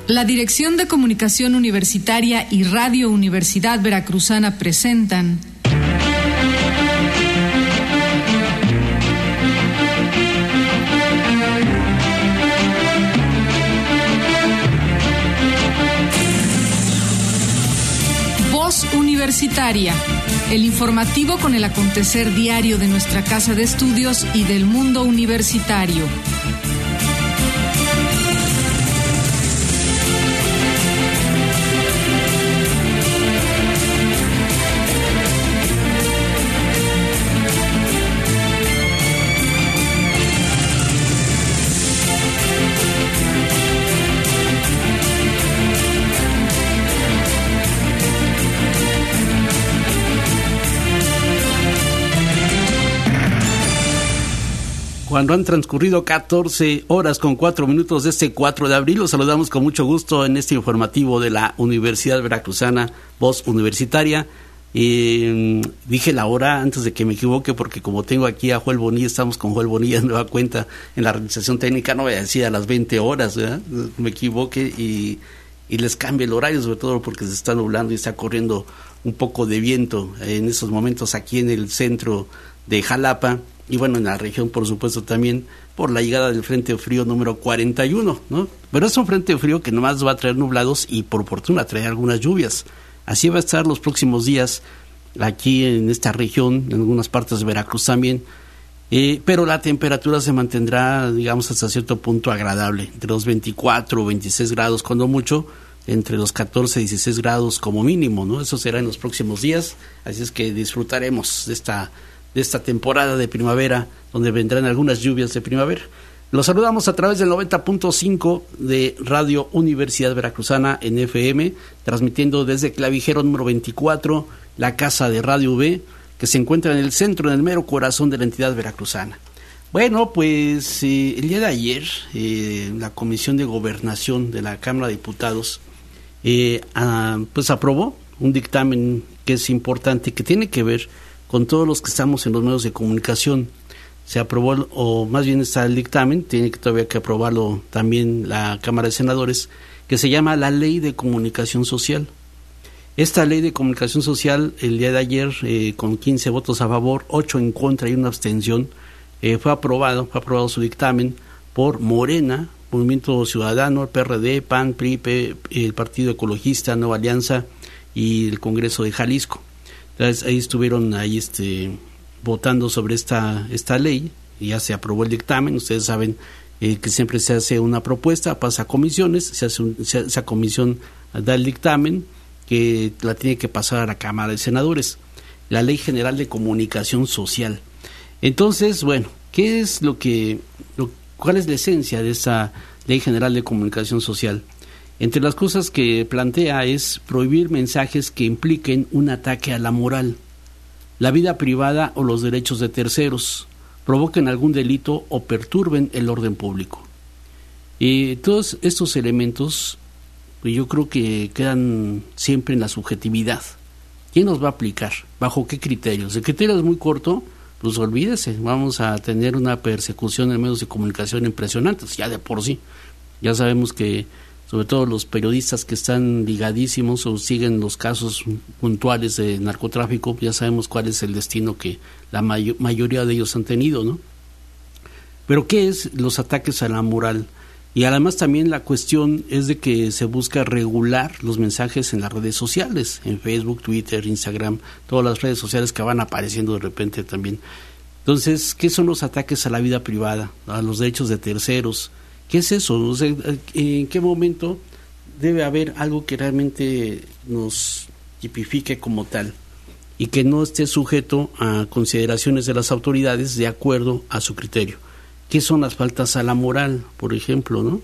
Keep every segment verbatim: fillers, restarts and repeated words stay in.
La Dirección de Comunicación Universitaria y Radio Universidad Veracruzana presentan Voz Universitaria, el informativo con el acontecer diario de nuestra casa de estudios y del mundo universitario. Cuando han transcurrido catorce horas con cuatro minutos de este cuatro de abril, los saludamos con mucho gusto en este informativo de la Universidad Veracruzana, Voz Universitaria. Eh, dije la hora antes de que me equivoque, porque como tengo aquí a Joel Bonilla, estamos con Joel Bonilla de nueva cuenta en la realización técnica, no voy a decir a las veinte horas, ¿verdad? Me equivoque y, y les cambie el horario, sobre todo porque se está nublando y está corriendo un poco de viento en estos momentos aquí en el centro de Jalapa. Y bueno, en la región, por supuesto, también por la llegada del Frente Frío número cuarenta y uno, ¿no? Pero es un Frente Frío que nomás va a traer nublados y por fortuna traer algunas lluvias. Así va a estar los próximos días aquí en esta región, en algunas partes de Veracruz también. Eh, pero la temperatura se mantendrá, digamos, hasta cierto punto agradable, entre los veinticuatro o veintiséis grados, cuando mucho, entre los catorce y dieciséis grados como mínimo, ¿no? Eso será en los próximos días, así es que disfrutaremos de esta de esta temporada de primavera, donde vendrán algunas lluvias de primavera. Los saludamos a través del noventa punto cinco de Radio Universidad Veracruzana en F M, transmitiendo desde Clavijero número veinticuatro, la casa de Radio V, que se encuentra en el centro, en el mero corazón de la entidad veracruzana. Bueno, pues eh, el día de ayer, eh, la Comisión de Gobernación de la Cámara de Diputados eh, ah, pues aprobó un dictamen que es importante, que tiene que ver con todos los que estamos en los medios de comunicación. Se aprobó, o más bien está el dictamen, tiene que todavía que aprobarlo también la Cámara de Senadores, que se llama la Ley de Comunicación Social. Esta Ley de Comunicación Social, el día de ayer, eh, con quince votos a favor, ocho en contra y una abstención, eh, fue aprobado, fue aprobado su dictamen por Morena, Movimiento Ciudadano, P R D, P A N, P R I, P, el Partido Ecologista, Nueva Alianza y el Congreso de Jalisco. Entonces, ahí estuvieron ahí este votando sobre esta esta ley, y ya se aprobó el dictamen. Ustedes saben eh, que siempre se hace una propuesta, pasa a comisiones, se hace un, se, esa comisión da el dictamen, que la tiene que pasar a la Cámara de Senadores, la Ley General de Comunicación Social. Entonces, bueno, ¿qué es lo que, lo, cuál es la esencia de esa Ley General de Comunicación Social? Entre las cosas que plantea es prohibir mensajes que impliquen un ataque a la moral, la vida privada o los derechos de terceros, provoquen algún delito o perturben el orden público. Y todos estos elementos, pues yo creo que quedan siempre en la subjetividad. ¿Quién los va a aplicar? ¿Bajo qué criterios? El criterio es muy corto, pues olvídese, vamos a tener una persecución en medios de comunicación impresionante, ya de por sí. Ya sabemos que sobre todo los periodistas que están ligadísimos o siguen los casos puntuales de narcotráfico, ya sabemos cuál es el destino que la may- mayoría de ellos han tenido, ¿no? Pero ¿qué es los ataques a la moral? Y además también la cuestión es de que se busca regular los mensajes en las redes sociales, en Facebook, Twitter, Instagram, todas las redes sociales que van apareciendo de repente también. Entonces, ¿qué son los ataques a la vida privada, a los derechos de terceros? ¿Qué es eso? O sea, ¿en qué momento debe haber algo que realmente nos tipifique como tal y que no esté sujeto a consideraciones de las autoridades de acuerdo a su criterio? ¿Qué son las faltas a la moral, por ejemplo, no?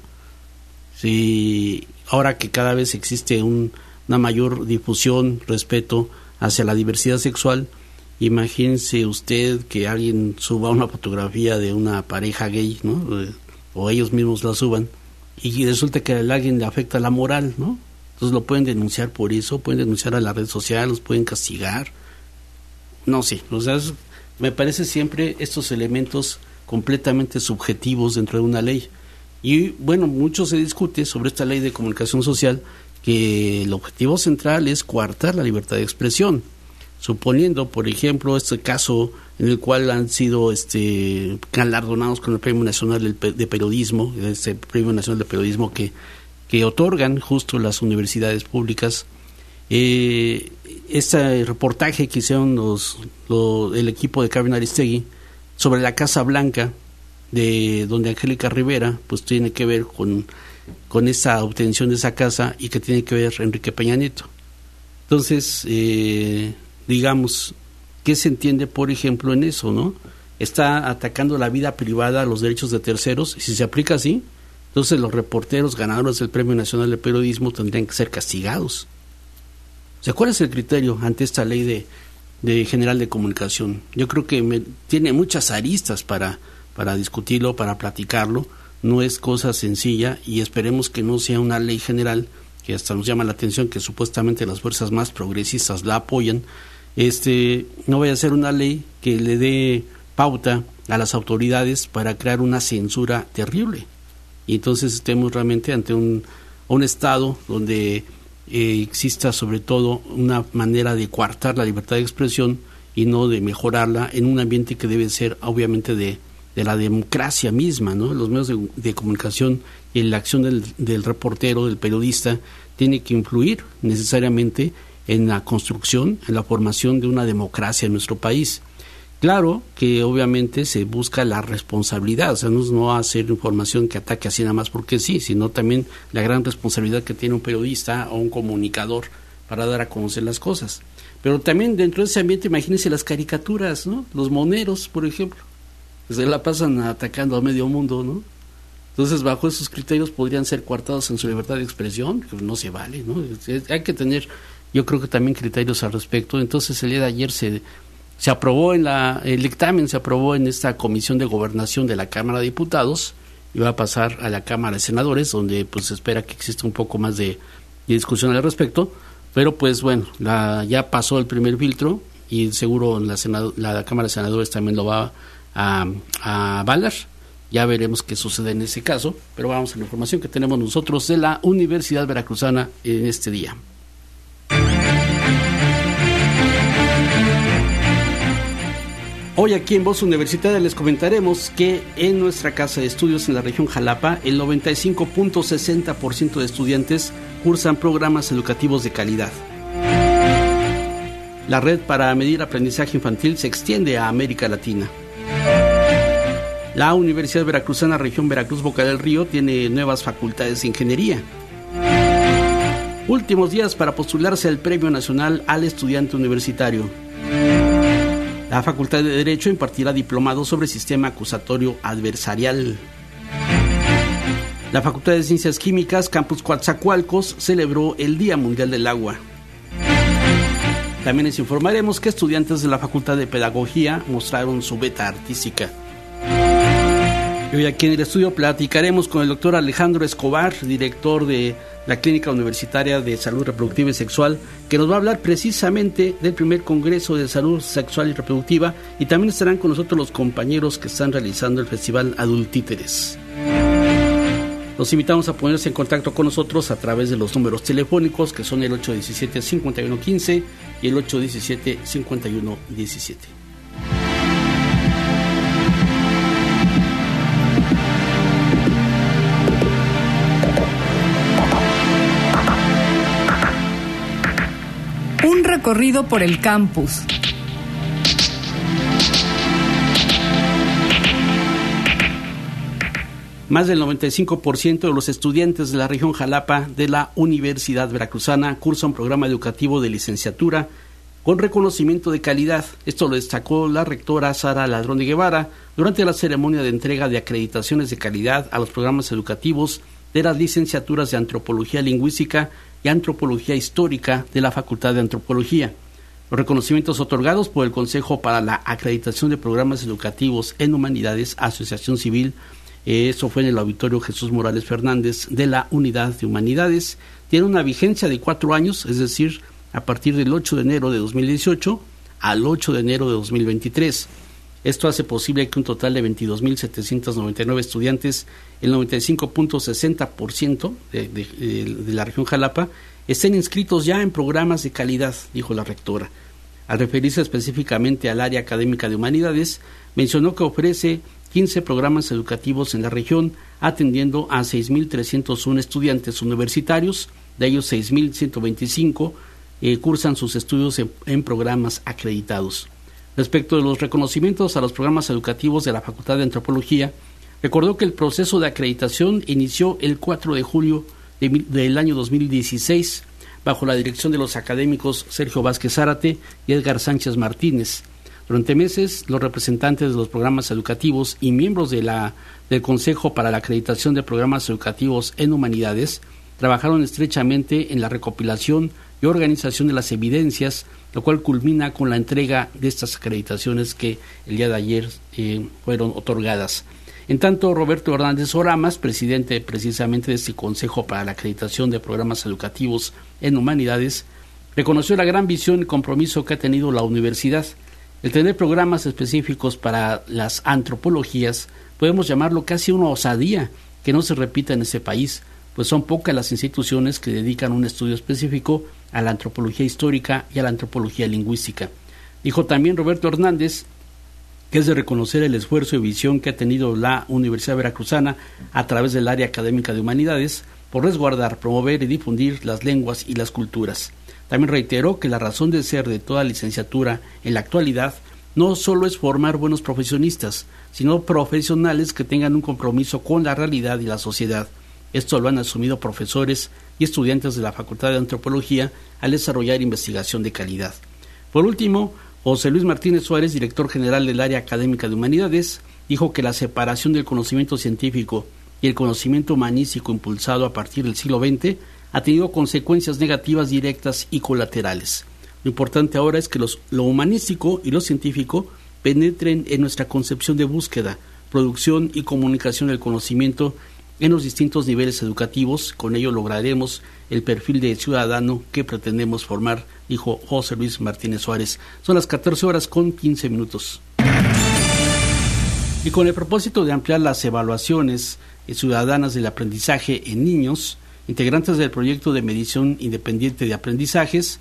Si ahora que cada vez existe un, una mayor difusión, respeto hacia la diversidad sexual, imagínese usted que alguien suba una fotografía de una pareja gay, ¿no? O ellos mismos la suban, y resulta que a alguien le afecta la moral, ¿no? Entonces lo pueden denunciar por eso, pueden denunciar a la red social, los pueden castigar. No sé, o sea, es, me parece siempre estos elementos completamente subjetivos dentro de una ley. Y bueno, mucho se discute sobre esta ley de comunicación social, que el objetivo central es coartar la libertad de expresión, suponiendo, por ejemplo, este caso en el cual han sido este galardonados con el Premio Nacional de Periodismo, este Premio Nacional de Periodismo que, que otorgan justo las universidades públicas. Eh, este reportaje que hicieron los, los, el equipo de Carmen Aristegui sobre la Casa Blanca, de donde Angélica Rivera, pues tiene que ver con, con esa obtención de esa casa, y que tiene que ver Enrique Peña Nieto. Entonces, eh, digamos, ¿qué se entiende, por ejemplo, en eso, no? Está atacando la vida privada, los derechos de terceros, y si se aplica así, entonces los reporteros ganadores del Premio Nacional de Periodismo tendrían que ser castigados. O sea, ¿cuál es el criterio ante esta ley de, de general de comunicación? Yo creo que me, tiene muchas aristas para, para discutirlo, para platicarlo. No es cosa sencilla, y esperemos que no sea una ley general, que hasta nos llama la atención que supuestamente las fuerzas más progresistas la apoyan. Este, no vaya a ser una ley que le dé pauta a las autoridades para crear una censura terrible, y entonces estemos realmente ante un, un estado donde eh, exista sobre todo una manera de coartar la libertad de expresión y no de mejorarla, en un ambiente que debe ser obviamente de, de la democracia misma, ¿no? Los medios de, de comunicación y la acción del, del reportero, del periodista, tiene que influir necesariamente en la construcción, en la formación de una democracia en nuestro país. Claro que obviamente se busca la responsabilidad, o sea, no, no hacer información que ataque así nada más porque sí, sino también la gran responsabilidad que tiene un periodista o un comunicador para dar a conocer las cosas. Pero también dentro de ese ambiente, imagínense las caricaturas, ¿no? Los moneros, por ejemplo, que se la pasan atacando a medio mundo, ¿no? Entonces, bajo esos criterios podrían ser coartados en su libertad de expresión, que no se vale, ¿no? Hay que tener, yo creo que también criterios al respecto. Entonces, el día de ayer se se aprobó en la el dictamen se aprobó en esta Comisión de Gobernación de la Cámara de Diputados, y va a pasar a la Cámara de Senadores, donde pues se espera que exista un poco más de, de discusión al respecto. Pero pues bueno, la, ya pasó el primer filtro, y seguro la, Senado, la Cámara de Senadores también lo va a, a avalar. Ya veremos qué sucede en ese caso, pero vamos a la información que tenemos nosotros de la Universidad Veracruzana en este día. Hoy aquí en Voz Universitaria les comentaremos que en nuestra casa de estudios en la región Jalapa, el noventa y cinco punto sesenta por ciento de estudiantes cursan programas educativos de calidad. La red para medir aprendizaje infantil se extiende a América Latina. La Universidad Veracruzana Región Veracruz Boca del Río tiene nuevas facultades de ingeniería. Últimos días para postularse al Premio Nacional al Estudiante Universitario. La Facultad de Derecho impartirá diplomado sobre sistema acusatorio adversarial. La Facultad de Ciencias Químicas, Campus Coatzacoalcos, celebró el Día Mundial del Agua. También les informaremos que estudiantes de la Facultad de Pedagogía mostraron su beta artística. Y hoy aquí en el estudio platicaremos con el doctor Alejandro Escobar, director de la Clínica Universitaria de Salud Reproductiva y Sexual, que nos va a hablar precisamente del primer Congreso de Salud Sexual y Reproductiva, y también estarán con nosotros los compañeros que están realizando el Festival Adultíteres. Los invitamos a ponerse en contacto con nosotros a través de los números telefónicos, que son el ocho uno siete, cinco uno uno cinco y el ocho uno siete, cinco uno uno siete. Un recorrido por el campus. Más del noventa y cinco por ciento de los estudiantes de la región Jalapa de la Universidad Veracruzana cursan un programa educativo de licenciatura con reconocimiento de calidad. Esto lo destacó la rectora Sara Ladrón de Guevara durante la ceremonia de entrega de acreditaciones de calidad a los programas educativos de las licenciaturas de Antropología Lingüística y Antropología Histórica de la Facultad de Antropología. Los reconocimientos otorgados por el Consejo para la Acreditación de Programas Educativos en Humanidades, Asociación Civil, eh, eso fue en el Auditorio Jesús Morales Fernández de la Unidad de Humanidades, tiene una vigencia de cuatro años, es decir, a partir del ocho de enero de dos mil dieciocho al ocho de enero de dos mil veintitrés. Esto hace posible que un total de veintidós mil setecientos noventa y nueve estudiantes, el noventa y cinco punto sesenta por ciento de, de, de la región Jalapa, estén inscritos ya en programas de calidad, dijo la rectora. Al referirse específicamente al área académica de humanidades, mencionó que ofrece quince programas educativos en la región, atendiendo a seis mil trescientos uno estudiantes universitarios, de ellos seis mil ciento veinticinco eh, cursan sus estudios en, en programas acreditados. Respecto de los reconocimientos a los programas educativos de la Facultad de Antropología, recordó que el proceso de acreditación inició el cuatro de julio de, del año dos mil dieciséis, bajo la dirección de los académicos Sergio Vázquez Zárate y Edgar Sánchez Martínez. Durante meses, los representantes de los programas educativos y miembros de la, del Consejo para la Acreditación de Programas Educativos en Humanidades trabajaron estrechamente en la recopilación y organización de las evidencias, lo cual culmina con la entrega de estas acreditaciones que el día de ayer eh, fueron otorgadas. En tanto, Roberto Hernández Oramas, presidente precisamente de este Consejo para la Acreditación de Programas Educativos en Humanidades, reconoció la gran visión y compromiso que ha tenido la universidad. El tener programas específicos para las antropologías, podemos llamarlo casi una osadía que no se repita en este país, pues son pocas las instituciones que dedican un estudio específico a la antropología histórica y a la antropología lingüística. Dijo también Roberto Hernández que es de reconocer el esfuerzo y visión que ha tenido la Universidad Veracruzana a través del área académica de humanidades por resguardar, promover y difundir las lenguas y las culturas. También reiteró que la razón de ser de toda licenciatura en la actualidad no solo es formar buenos profesionistas, sino profesionales que tengan un compromiso con la realidad y la sociedad. Esto lo han asumido profesores y estudiantes de la Facultad de Antropología al desarrollar investigación de calidad. Por último, José Luis Martínez Suárez, director general del área académica de humanidades, dijo que la separación del conocimiento científico y el conocimiento humanístico impulsado a partir del siglo veinte ha tenido consecuencias negativas directas y colaterales. Lo importante ahora es que los, lo humanístico y lo científico penetren en nuestra concepción de búsqueda, producción y comunicación del conocimiento en los distintos niveles educativos. Con ello lograremos el perfil de ciudadano que pretendemos formar, dijo José Luis Martínez Suárez. Son las catorce horas con quince minutos. Y con el propósito de ampliar las evaluaciones ciudadanas del aprendizaje en niños, integrantes del proyecto de medición independiente de aprendizajes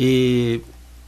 eh,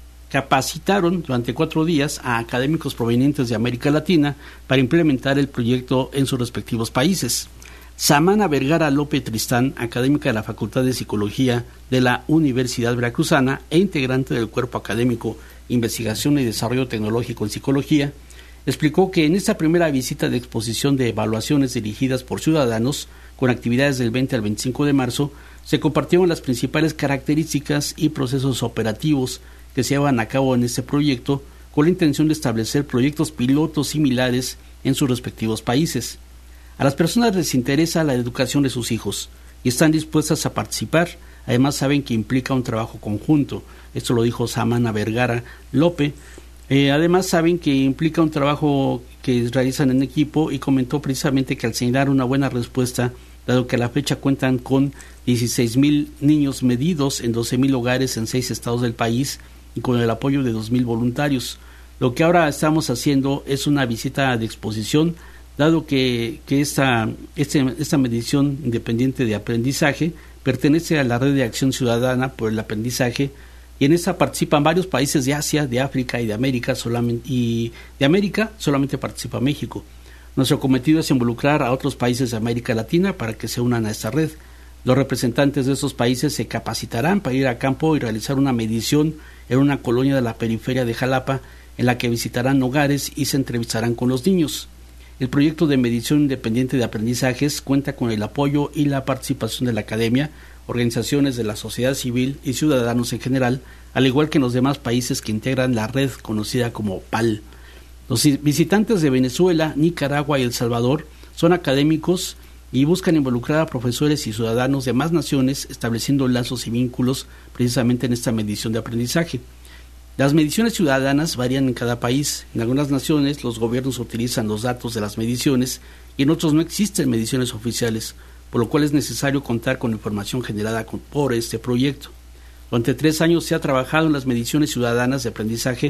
capacitaron durante cuatro días a académicos provenientes de América Latina para implementar el proyecto en sus respectivos países. Samana Vergara López Tristán, académica de la Facultad de Psicología de la Universidad Veracruzana e integrante del Cuerpo Académico Investigación y Desarrollo Tecnológico en Psicología, explicó que en esta primera visita de exposición de evaluaciones dirigidas por ciudadanos, con actividades del veinte al veinticinco de marzo, se compartieron las principales características y procesos operativos que se llevan a cabo en este proyecto, con la intención de establecer proyectos pilotos similares en sus respectivos países. A las personas les interesa la educación de sus hijos y están dispuestas a participar. Además saben que implica un trabajo conjunto. Esto lo dijo Samana Vergara López. Eh, además saben que implica un trabajo que realizan en equipo y comentó precisamente que al señalar una buena respuesta, dado que a la fecha cuentan con dieciséis mil niños medidos en doce mil hogares en seis estados del país y con el apoyo de dos mil voluntarios. Lo que ahora estamos haciendo es una visita de exposición, dado que, que esta, este, esta medición independiente de aprendizaje pertenece a la Red de Acción Ciudadana por el Aprendizaje, y en esta participan varios países de Asia, de África y de América, solamente, y de América solamente participa México. Nuestro cometido es involucrar a otros países de América Latina para que se unan a esta red. Los representantes de estos países se capacitarán para ir a campo y realizar una medición en una colonia de la periferia de Jalapa, en la que visitarán hogares y se entrevistarán con los niños. El proyecto de medición independiente de aprendizajes cuenta con el apoyo y la participación de la academia, organizaciones de la sociedad civil y ciudadanos en general, al igual que en los demás países que integran la red conocida como P A L. Los visitantes de Venezuela, Nicaragua y El Salvador son académicos y buscan involucrar a profesores y ciudadanos de más naciones, estableciendo lazos y vínculos precisamente en esta medición de aprendizaje. Las mediciones ciudadanas varían en cada país. En algunas naciones los gobiernos utilizan los datos de las mediciones y en otros no existen mediciones oficiales, por lo cual es necesario contar con información generada por este proyecto. Durante tres años se ha trabajado en las mediciones ciudadanas de aprendizaje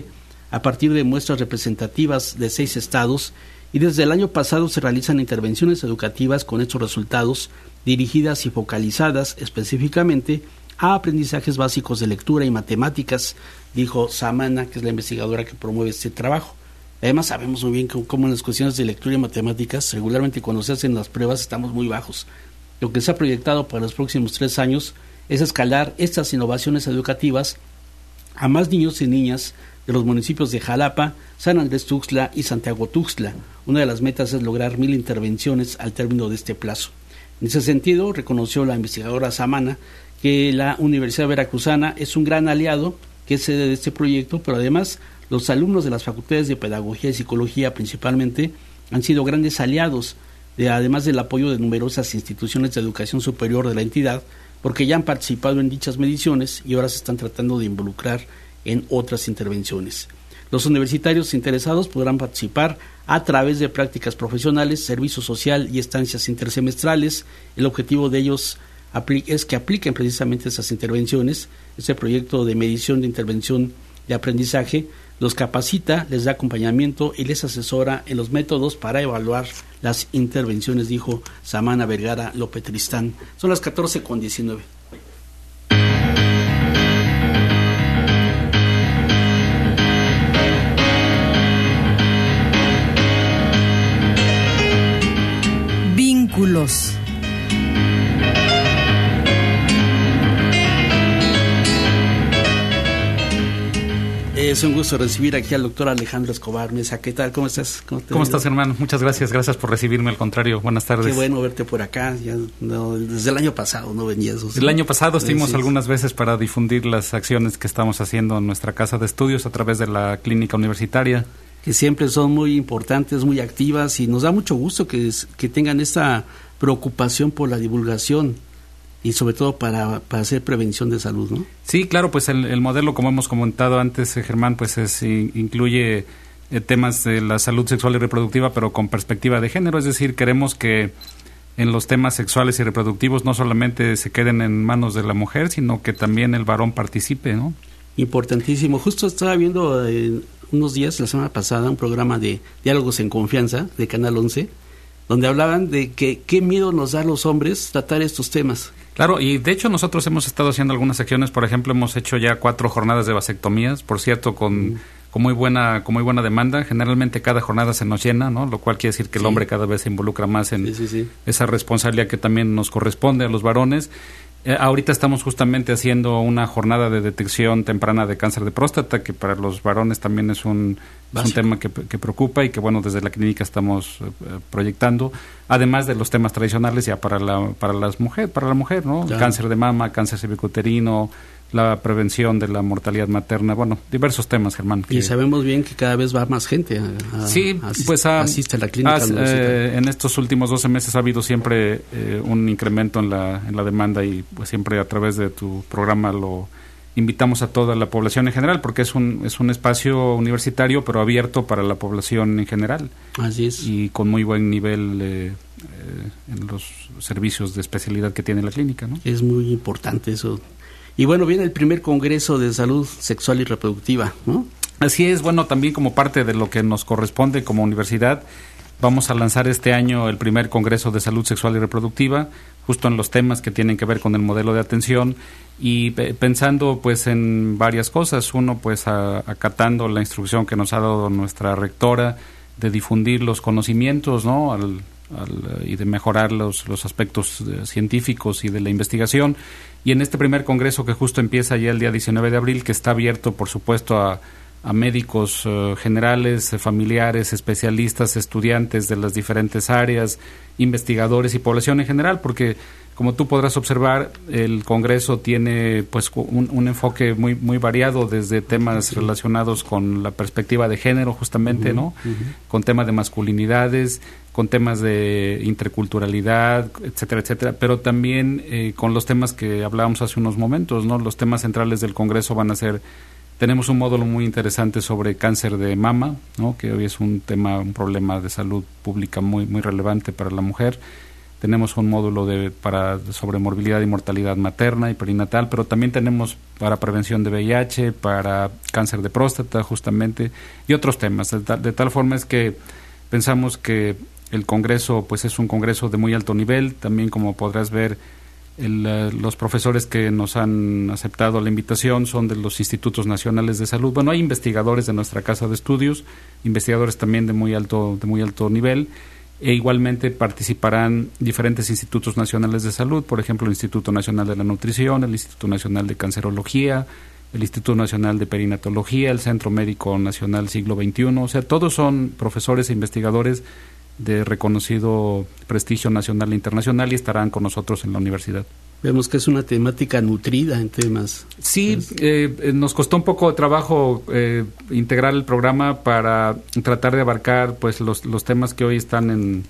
a partir de muestras representativas de seis estados, y desde el año pasado se realizan intervenciones educativas con estos resultados, dirigidas y focalizadas específicamente a aprendizajes básicos de lectura y matemáticas, dijo Samana, que es la investigadora que promueve este trabajo. Además, sabemos muy bien que, como en las cuestiones de lectura y matemáticas, regularmente cuando se hacen las pruebas estamos muy bajos. Lo que se ha proyectado para los próximos tres años es escalar estas innovaciones educativas a más niños y niñas de los municipios de Jalapa, San Andrés Tuxtla y Santiago Tuxtla. Una de las metas es lograr mil intervenciones al término de este plazo. En ese sentido, reconoció la investigadora Samana que la Universidad Veracruzana es un gran aliado, que es sede de este proyecto, pero además los alumnos de las facultades de Pedagogía y Psicología principalmente han sido grandes aliados, de, además del apoyo de numerosas instituciones de educación superior de la entidad, porque ya han participado en dichas mediciones y ahora se están tratando de involucrar en otras intervenciones. Los universitarios interesados podrán participar a través de prácticas profesionales, servicio social y estancias intersemestrales. El objetivo de ellos es que apliquen precisamente esas intervenciones. Este proyecto de medición de intervención de aprendizaje los capacita, les da acompañamiento y les asesora en los métodos para evaluar las intervenciones, dijo Samana Vergara López Tristán. Son las catorce con diecinueve. Vínculos. Es un gusto recibir aquí al doctor Alejandro Escobar Mesa. ¿Qué tal? ¿Cómo estás? ¿Cómo, ¿Cómo estás, hermano? Muchas gracias. Gracias por recibirme. Al contrario, buenas tardes. Qué bueno verte por acá. Ya, no, desde el año pasado no venías. ¿Sí? El año pasado estuvimos sí, algunas veces para difundir las acciones que estamos haciendo en nuestra casa de estudios a través de la clínica universitaria. Que siempre son muy importantes, muy activas, y nos da mucho gusto que, que tengan esta preocupación por la divulgación y sobre todo para, para hacer prevención de salud, ¿no? Sí, claro, pues el, el modelo, como hemos comentado antes, Germán, pues es, incluye eh, temas de la salud sexual y reproductiva, pero con perspectiva de género, es decir, queremos que en los temas sexuales y reproductivos no solamente se queden en manos de la mujer, sino que también el varón participe, ¿no? Importantísimo. Justo estaba viendo eh, unos días, la semana pasada, un programa de Diálogos en Confianza de Canal once, donde hablaban de que qué miedo nos da a los hombres tratar estos temas. Claro, y de hecho nosotros hemos estado haciendo algunas acciones. Por ejemplo, hemos hecho ya cuatro jornadas de vasectomías, por cierto, con, mm. con muy buena con muy buena demanda. Generalmente cada jornada se nos llena, ¿no? Lo cual quiere decir que el sí. hombre cada vez se involucra más en sí, sí, sí. esa responsabilidad que también nos corresponde a los varones. Eh, ahorita estamos justamente haciendo una jornada de detección temprana de cáncer de próstata, que para los varones también es un, es un tema que, que preocupa y que, bueno, desde la clínica estamos eh, proyectando, además de los temas tradicionales ya para la para las mujer, para la mujer, ¿no? Claro. Cáncer de mama, cáncer cervicuterino, la prevención de la mortalidad materna, bueno, diversos temas, Germán. Y sabemos bien que cada vez va más gente a, a, sí, asist, pues a, asiste a la clínica. A, eh, en estos últimos doce meses ha habido siempre eh, un incremento en la en la demanda, y pues siempre a través de tu programa lo invitamos a toda la población en general, porque es un es un espacio universitario, pero abierto para la población en general. Así es. Y con muy buen nivel eh, eh, en los servicios de especialidad que tiene la clínica, ¿no? Es muy importante eso. Y bueno, viene el primer Congreso de Salud Sexual y Reproductiva, ¿no? Así es, bueno, también como parte de lo que nos corresponde como universidad, vamos a lanzar este año el primer Congreso de Salud Sexual y Reproductiva, justo en los temas que tienen que ver con el modelo de atención, y pe- pensando pues en varias cosas. Uno, pues a, acatando la instrucción que nos ha dado nuestra rectora de difundir los conocimientos, ¿no? Al, al, y de mejorar los, los aspectos eh, científicos y de la investigación. Y en este primer congreso, que justo empieza ya el día diecinueve de abril, que está abierto, por supuesto, a, a médicos uh, generales, eh, familiares, especialistas, estudiantes de las diferentes áreas, investigadores y población en general, porque, como tú podrás observar, el congreso tiene pues un, un enfoque muy muy variado, desde temas sí. relacionados con la perspectiva de género, justamente, uh-huh, ¿no? Uh-huh. Con temas de masculinidades, con temas de interculturalidad, etcétera, etcétera, pero también eh, con los temas que hablábamos hace unos momentos, ¿no? Los temas centrales del congreso van a ser, tenemos un módulo muy interesante sobre cáncer de mama, ¿no? Que hoy es un tema, un problema de salud pública muy muy relevante para la mujer. tenemos un módulo de para sobre morbilidad y mortalidad materna y perinatal, pero también tenemos para prevención de V I H, para cáncer de próstata justamente, y otros temas, de tal, de tal forma es que pensamos que el Congreso pues es un Congreso de muy alto nivel. También, como podrás ver, el, uh, los profesores que nos han aceptado la invitación son de los institutos nacionales de salud. Bueno, hay investigadores de nuestra casa de estudios, investigadores también de muy alto, de muy alto nivel, e igualmente participarán diferentes institutos nacionales de salud, por ejemplo, el Instituto Nacional de la Nutrición, el Instituto Nacional de Cancerología, el Instituto Nacional de Perinatología, el Centro Médico Nacional Siglo veintiuno, o sea, todos son profesores e investigadores de reconocido prestigio nacional e internacional y estarán con nosotros en la universidad. Vemos que es una temática nutrida en temas. Sí, eh, nos costó un poco de trabajo eh, integrar el programa para tratar de abarcar pues los, los temas que hoy están en,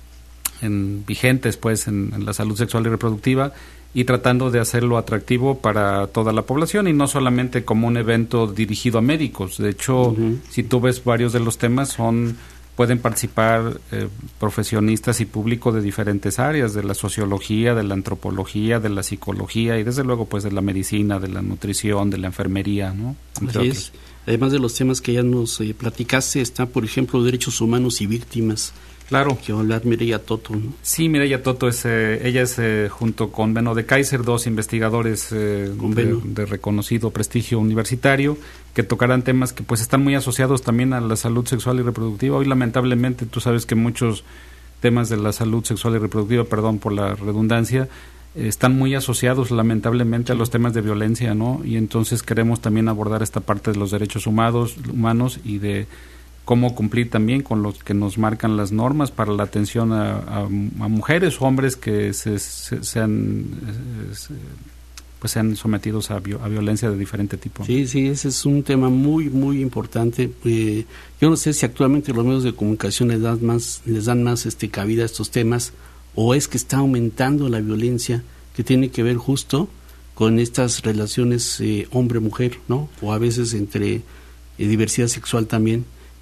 en vigentes pues en, en la salud sexual y reproductiva, y tratando de hacerlo atractivo para toda la población y no solamente como un evento dirigido a médicos. De hecho, uh-huh. si tú ves, varios de los temas son pueden participar eh, profesionistas y público de diferentes áreas, de la sociología, de la antropología, de la psicología y desde luego pues de la medicina, de la nutrición, de la enfermería, ¿no? Entre Así otros. Es. Además de los temas que ya nos eh, platicaste, está por ejemplo derechos humanos y víctimas. Claro. Que hablar Mireya Toto, ¿no? Sí, Mireya Toto es, eh, ella es eh, junto con Beno de Kaiser, dos investigadores eh, de, de reconocido prestigio universitario, que tocarán temas que pues están muy asociados también a la salud sexual y reproductiva. Hoy lamentablemente tú sabes que muchos temas de la salud sexual y reproductiva, perdón por la redundancia, eh, están muy asociados lamentablemente a los temas de violencia, ¿no? Y entonces queremos también abordar esta parte de los derechos humanos, humanos y de cómo cumplir también con los que nos marcan las normas para la atención a, a, a mujeres o hombres que se, se, sean se, pues sean sometidos a, a violencia de diferente tipo. Sí, sí, ese es un tema muy, muy importante. Eh, yo no sé si actualmente los medios de comunicación les dan más, les dan más este, cabida a estos temas, o es que está aumentando la violencia que tiene que ver justo con estas relaciones eh, hombre-mujer, ¿no? O a veces entre eh, diversidad sexual también.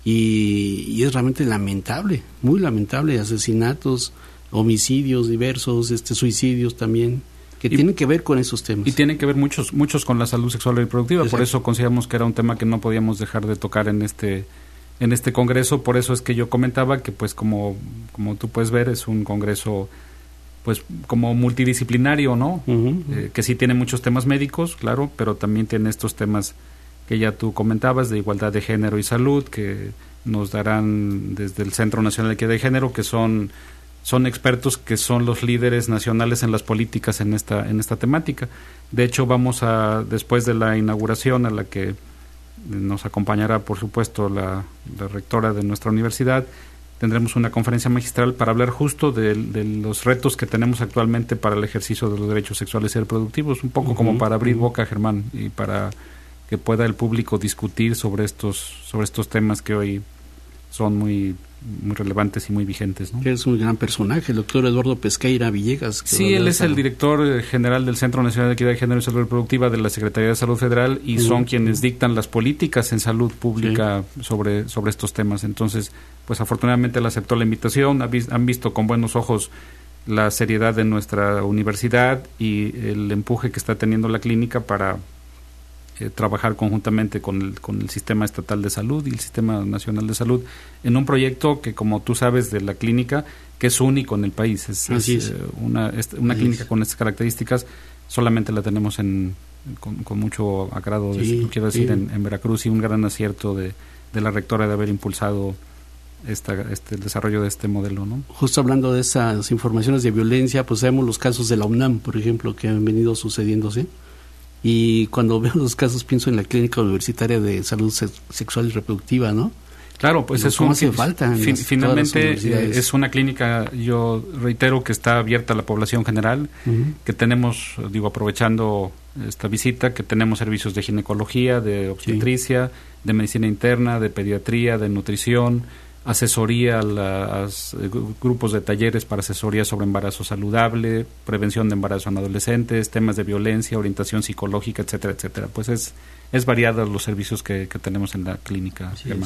Y, y es realmente lamentable, muy lamentable, asesinatos, homicidios diversos, este suicidios también, que y, tienen que ver con esos temas. Y tienen que ver muchos muchos con la salud sexual y reproductiva. Exacto. Por eso consideramos que era un tema que no podíamos dejar de tocar en este en este congreso. Por eso es que yo comentaba que pues como como tú puedes ver es un congreso pues como multidisciplinario, ¿no? Uh-huh, uh-huh. Eh, que sí tiene muchos temas médicos, claro, pero también tiene estos temas que ya tú comentabas, de igualdad de género y salud, que nos darán desde el Centro Nacional de Equidad de Género, que son son expertos que son los líderes nacionales en las políticas en esta en esta temática. De hecho, vamos a, después de la inauguración, a la que nos acompañará, por supuesto, la, la rectora de nuestra universidad, tendremos una conferencia magistral para hablar justo de, de los retos que tenemos actualmente para el ejercicio de los derechos sexuales y reproductivos, un poco uh-huh, como para abrir uh-huh. boca, Germán, y para que pueda el público discutir sobre estos sobre estos temas que hoy son muy muy relevantes y muy vigentes, ¿no? Es un gran personaje, el doctor Eduardo Pesqueira Villegas. Sí, él es el director general del Centro Nacional de Equidad de Género y Salud Reproductiva de la Secretaría de Salud Federal y uh-huh. son quienes dictan las políticas en salud pública sí. sobre sobre estos temas. Entonces, pues afortunadamente él aceptó la invitación, han visto con buenos ojos la seriedad de nuestra universidad y el empuje que está teniendo la clínica para Eh, trabajar conjuntamente con el, con el Sistema Estatal de Salud y el Sistema Nacional de Salud en un proyecto que, como tú sabes, de la clínica, que es único en el país. Es, es, es. Eh, una, es, una clínica es. con estas características, solamente la tenemos en con, con mucho agrado, sí, de, quiero decir, sí. en, en Veracruz, y un gran acierto de, de la rectora de haber impulsado esta, este, el desarrollo de este modelo, ¿no? Justo hablando de esas informaciones de violencia, pues vemos los casos de la UNAM, por ejemplo, que han venido sucediéndose. Y cuando veo los casos pienso en la Clínica Universitaria de Salud Se- Sexual y Reproductiva, ¿no? Claro, pues es un, hace falta fin, las, finalmente eh, es una clínica, yo reitero, que está abierta a la población general, uh-huh. que tenemos, digo, aprovechando esta visita, que tenemos servicios de ginecología, de obstetricia, sí. de medicina interna, de pediatría, de nutrición, asesoría a los grupos de talleres para asesoría sobre embarazo saludable, prevención de embarazo en adolescentes, temas de violencia, orientación psicológica, etcétera, etcétera. Pues es es variado los servicios que, que tenemos en la clínica, Así Germán. Es.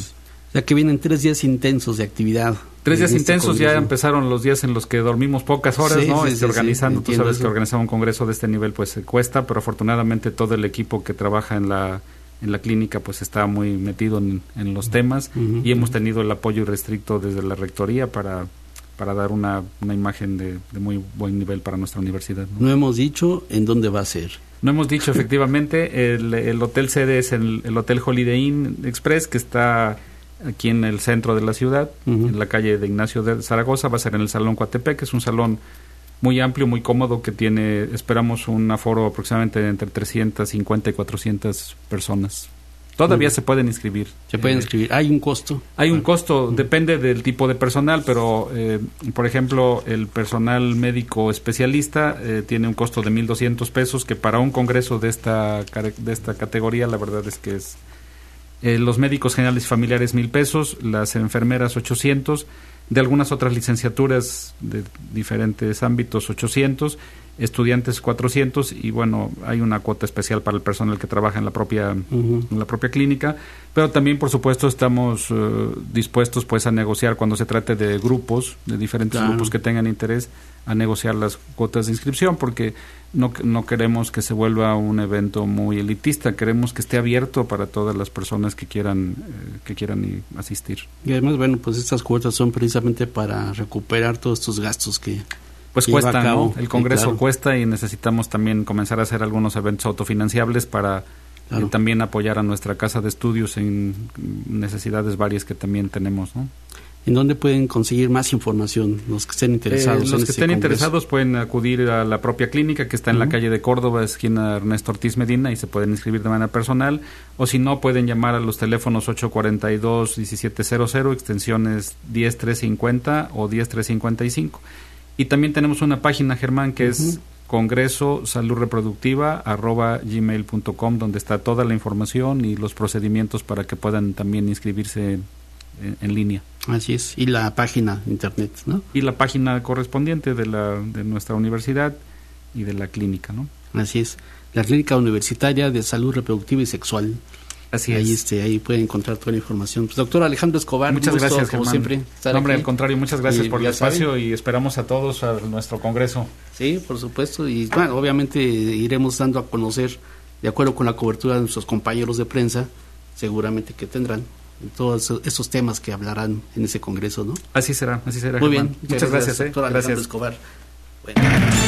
O sea que vienen tres días intensos de actividad. Tres días este intensos, congreso. Ya empezaron los días en los que dormimos pocas horas, sí, ¿no? Sí, este, sí, organizando, sí, tú sabes eso. que organizar un congreso de este nivel pues se cuesta, pero afortunadamente todo el equipo que trabaja en la en la clínica pues está muy metido en, en los temas uh-huh. y hemos tenido el apoyo irrestricto desde la rectoría para para dar una, una imagen de, de muy buen nivel para nuestra universidad, ¿no? No hemos dicho en dónde va a ser. No hemos dicho, efectivamente, el, el hotel sede es el, el Hotel Holiday Inn Express, que está aquí en el centro de la ciudad, uh-huh. en la calle de Ignacio de Zaragoza. Va a ser en el Salón Coatepec, que es un salón muy amplio, muy cómodo, que tiene, esperamos un aforo aproximadamente entre trescientas cincuenta y cuatrocientas personas. Todavía uh-huh. se pueden inscribir. Se pueden eh, inscribir. ¿Hay un costo? Hay un costo, uh-huh. depende del tipo de personal, pero, eh, por ejemplo, el personal médico especialista eh, tiene un costo de mil doscientos pesos, que para un congreso de esta, de esta categoría, la verdad es que es... Eh, los médicos generales y familiares mil pesos, las enfermeras ochocientos, de algunas otras licenciaturas de diferentes ámbitos ochocientos, estudiantes cuatrocientos y bueno, hay una cuota especial para el personal que trabaja en la propia uh-huh. en la propia clínica, pero también por supuesto estamos uh, dispuestos pues a negociar cuando se trate de grupos, de diferentes claro. grupos que tengan interés, a negociar las cuotas de inscripción, porque no no queremos que se vuelva un evento muy elitista, queremos que esté abierto para todas las personas que quieran eh, que quieran asistir. Y además, bueno, pues estas cuotas son precisamente para recuperar todos estos gastos que Pues que cuesta, cabo, ¿no? El Congreso sí, claro. cuesta y necesitamos también comenzar a hacer algunos eventos autofinanciables para claro. eh, también apoyar a nuestra casa de estudios en necesidades varias que también tenemos, ¿no? ¿En dónde pueden conseguir más información los que estén interesados? Eh, los en que este estén congreso? interesados pueden acudir a la propia clínica que está en uh-huh. la calle de Córdoba, esquina Ernesto Ortiz Medina, y se pueden inscribir de manera personal, o si no pueden llamar a los teléfonos ocho cuatro dos, diecisiete cero cero, extensiones diez tres cincuenta o diez tres cincuenta y cinco. Y también tenemos una página, Germán, que uh-huh. es congreso salud reproductiva arroba gmail punto com, donde está toda la información y los procedimientos para que puedan también inscribirse en, en línea. Así es, y la página internet, ¿no? Y la página correspondiente de la de nuestra universidad y de la clínica, ¿no? Así es, la Clínica Universitaria de Salud Reproductiva y Sexual. Así ahí, es. Este, ahí pueden encontrar toda la información. Pues, doctor Alejandro Escobar, muchas gusto, gracias, como Germán. siempre. No, hombre, al contrario, muchas gracias y, por el espacio saben. Y esperamos a todos a nuestro congreso. Sí, por supuesto, y bueno, obviamente iremos dando a conocer, de acuerdo con la cobertura de nuestros compañeros de prensa, seguramente que tendrán todos esos temas que hablarán en ese congreso, ¿no? Así será, así será. Muy Germán. bien, muchas gracias, gracias, doctor eh. Alejandro gracias. Escobar. Bueno,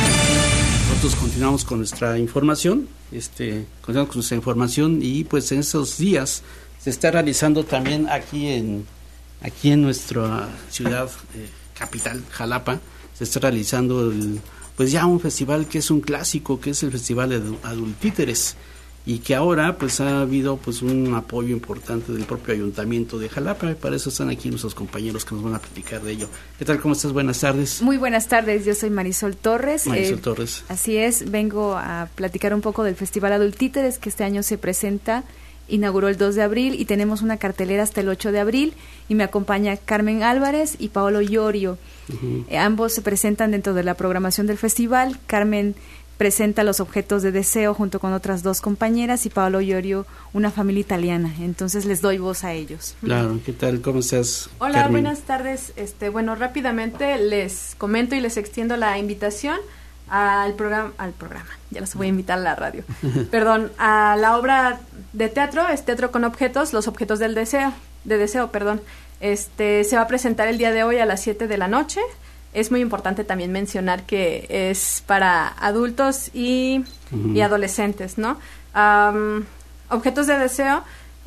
nosotros continuamos con nuestra información, este, continuamos con nuestra información y pues en estos días se está realizando también aquí en aquí en nuestra ciudad eh, capital, Jalapa, se está realizando el, pues ya un festival que es un clásico, que es el Festival de Adultíteres, y que ahora pues ha habido pues un apoyo importante del propio Ayuntamiento de Jalapa, y para eso están aquí nuestros compañeros que nos van a platicar de ello. ¿Qué tal? ¿Cómo estás? Buenas tardes. Muy buenas tardes, yo soy Marisol Torres. Marisol eh, Torres. Así es, vengo a platicar un poco del Festival Adultíteres, que este año se presenta, inauguró el dos de abril y tenemos una cartelera hasta el ocho de abril, y me acompaña Carmen Álvarez y Paolo Iorio. Uh-huh. Eh, ambos se presentan dentro de la programación del festival. Carmen presenta los objetos de deseo junto con otras dos compañeras y Paolo Iorio una familia italiana. Entonces les doy voz a ellos. Claro, ¿qué tal? ¿Cómo estás? Hola, Carmen? buenas tardes. Este, bueno, rápidamente les comento y les extiendo la invitación al programa, al programa, ya los voy a invitar a la radio, perdón, a la obra de teatro, es Teatro con Objetos, los objetos del deseo, de deseo, perdón. Este, se va a presentar el día de hoy a las siete de la noche. Es muy importante también mencionar que es para adultos y, uh-huh. y adolescentes, ¿no? Um, Objetos de Deseo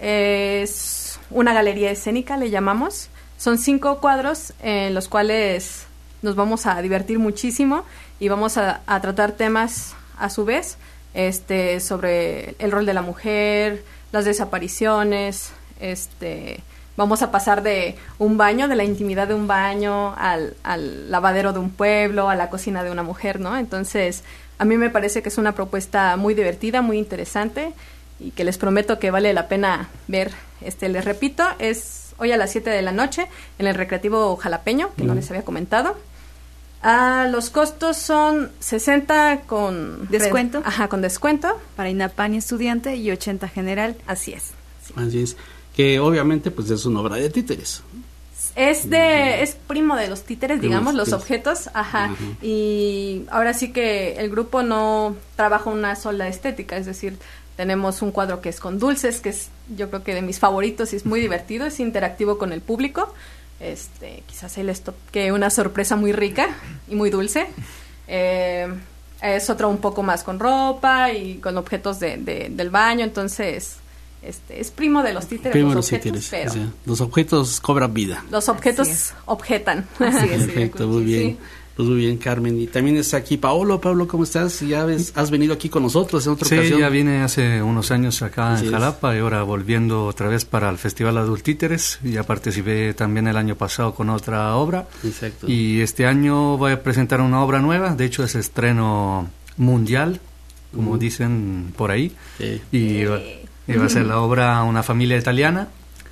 es una galería escénica, le llamamos. Son cinco cuadros en los cuales nos vamos a divertir muchísimo y vamos a, a tratar temas a su vez este, sobre el rol de la mujer, las desapariciones, este... Vamos a pasar de un baño, de la intimidad de un baño, al, al lavadero de un pueblo, a la cocina de una mujer, ¿no? Entonces, a mí me parece que es una propuesta muy divertida, muy interesante, y que les prometo que vale la pena ver. Este, les repito, es hoy a las siete de la noche en el Recreativo Jalapeño, que mm. no les había comentado. Ah, los costos son sesenta con... ¿Descuento? Ajá, con descuento. Para INAPAN y estudiante y ochenta general. Así es. Sí. Así es. que obviamente pues es una obra de títeres. Es de es primo de los títeres, Primo digamos, los los títeres. objetos, ajá. Ajá. Y ahora sí que el grupo no trabaja una sola estética, es decir, tenemos un cuadro que es con dulces, que es yo creo que de mis favoritos y es muy divertido, es interactivo con el público. Este, quizás ahí les toque una sorpresa muy rica y muy dulce. Eh, es otro un poco más con ropa y con objetos de, de, del baño, entonces este es primo de los títeres, Primo de los los objetos, títeres, pero o sea, los objetos cobran vida. los objetos Así es. objetan. Así es. Perfecto, muy bien. Sí. Pues muy bien, Carmen. Y también está aquí Paolo. Pablo, ¿cómo estás? Ya ves, has venido aquí con nosotros en otra Sí, ocasión. ya vine hace unos años acá Así en es. Jalapa y ahora volviendo otra vez para el Festival Adultíteres. Ya participé también el año pasado con otra obra. Exacto. Y este año voy a presentar una obra nueva. De hecho, es estreno mundial, como Ujú. dicen por ahí. Sí. Y va, y va a ser la obra Una familia italiana.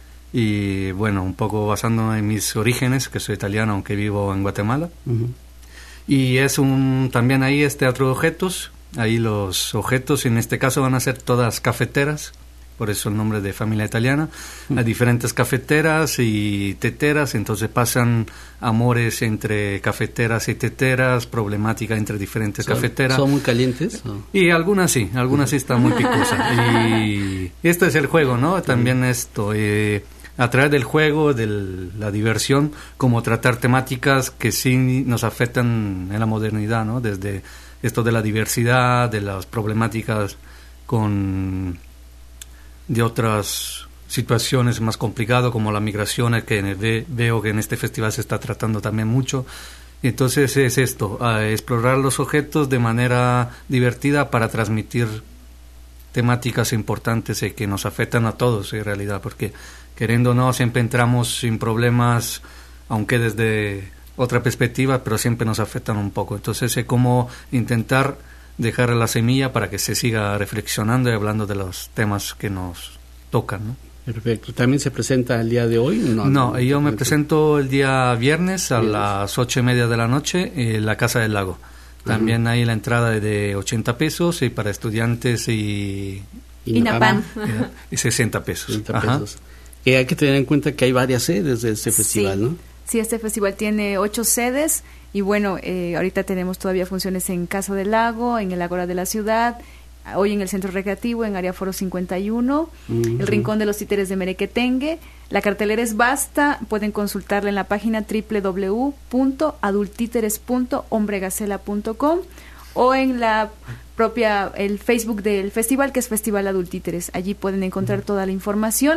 Y bueno, un poco basando en mis orígenes, que soy italiano aunque vivo en Guatemala. Ujú. Y es un también ahí es teatro de objetos. Ahí los objetos en este caso van a ser todas cafeteras, por eso el nombre de familia italiana. Mm. Hay diferentes cafeteras y teteras, entonces pasan amores entre cafeteras y teteras, problemática entre diferentes ¿Son, cafeteras. ¿Son muy calientes? ¿O? Y algunas sí, algunas sí están muy picosas. Y este es el juego, ¿no? También esto, eh, a través del juego, de la diversión, como tratar temáticas que sí nos afectan en la modernidad, ¿no? Desde esto de la diversidad, de las problemáticas con de otras situaciones más complicadas como la migración, que ve, veo que en este festival se está tratando también mucho. Entonces es esto, a explorar los objetos de manera divertida para transmitir temáticas importantes y que nos afectan a todos en realidad, porque queriendo o no siempre entramos sin problemas, aunque desde otra perspectiva, pero siempre nos afectan un poco. Entonces es como intentar dejar la semilla para que se siga reflexionando y hablando de los temas que nos tocan, ¿no? Perfecto. ¿También se presenta el día de hoy? No, no yo me presento el día viernes a viernes. las ocho y media de la noche en la Casa del Lago. También uh-huh. hay la entrada de ochenta pesos y para estudiantes y... INAPAM. Y sesenta pesos. sesenta pesos. Y hay que tener en cuenta que hay varias sedes de este festival, sí. ¿no? Sí, este festival tiene ocho sedes y bueno, eh, ahorita tenemos todavía funciones en Casa del Lago, en el Ágora de la Ciudad, hoy en el Centro Recreativo, en Área Foro cincuenta y uno, uh-huh. el Rincón de los Títeres de Merequetengue. La cartelera es vasta, pueden consultarla en la página doble u doble u doble u punto adultíteres punto hombregacela punto com o en la propia, el Facebook del festival, que es Festival Adultíteres. Allí pueden encontrar uh-huh. toda la información.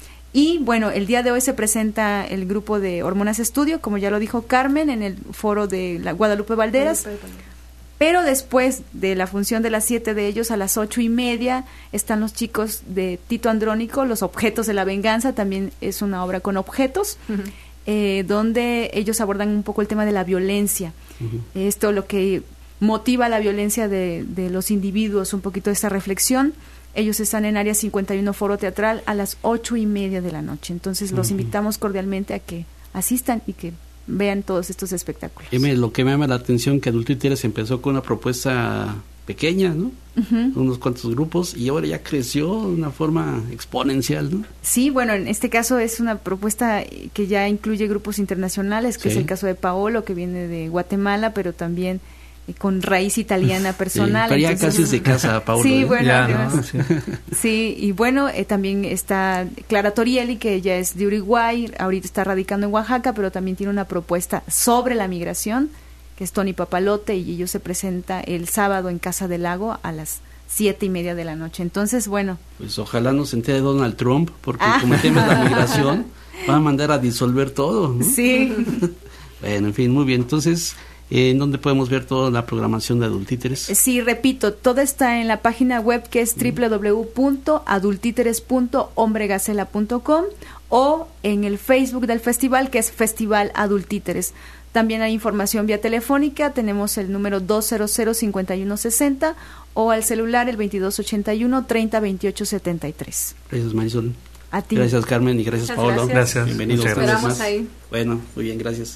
Y bueno, el día de hoy se presenta el grupo de Hormonas Estudio, como ya lo dijo Carmen, en el foro de la Guadalupe Valderas. Guadalupe Valderas. Pero después de la función de las siete de ellos, a las ocho y media, están los chicos de Tito Andrónico, Los Objetos de la Venganza, también es una obra con objetos, uh-huh. eh, donde ellos abordan un poco el tema de la violencia. Uh-huh. Esto lo que motiva la violencia de, de los individuos, un poquito de esta reflexión. Ellos están en Área cincuenta y uno Foro Teatral a las ocho y media de la noche. Entonces los uh-huh. invitamos cordialmente a que asistan y que vean todos estos espectáculos. Y me, lo que me llama la atención que Adultíteres empezó con una propuesta pequeña, ¿no? Uh-huh. Unos cuantos grupos y ahora ya creció de una forma exponencial, ¿no? Sí, bueno, en este caso es una propuesta que ya incluye grupos internacionales, que sí. es el caso de Paolo, que viene de Guatemala, pero también con raíz italiana personal. Sí, pero ya entonces, casi se casa Paolo. Sí, ¿eh? bueno, ya, además, ¿no? sí. sí, y bueno, eh, también está Clara Torielli, que ella es de Uruguay, ahorita está radicando en Oaxaca, pero también tiene una propuesta sobre la migración, que es Tony Papalote, y ellos se presenta el sábado en Casa del Lago a las siete y media de la noche. Entonces, bueno. Pues ojalá no se entere Donald Trump, porque ah. como el tema es la migración, va a mandar a disolver todo, ¿no? Sí. Bueno, en fin, muy bien. Entonces, ¿en dónde podemos ver toda la programación de Adultíteres? Sí, repito, todo está en la página web que es doble u doble u doble u punto adultíteres punto hombregacela punto com o en el Facebook del festival, que es Festival Adultíteres. También hay información vía telefónica, tenemos el número dos cero cero, cinco uno seis cero o al celular el veintidós ochenta y uno, treinta veintiocho setenta y tres. Gracias, Marisol. A ti. Gracias, Carmen, y gracias, Muchas Paolo. Gracias. Bienvenidos. Muchas gracias. Más. Ahí. Bueno, muy bien, gracias.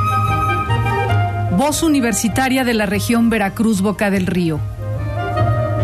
Voz Universitaria de la región Veracruz Boca del Río.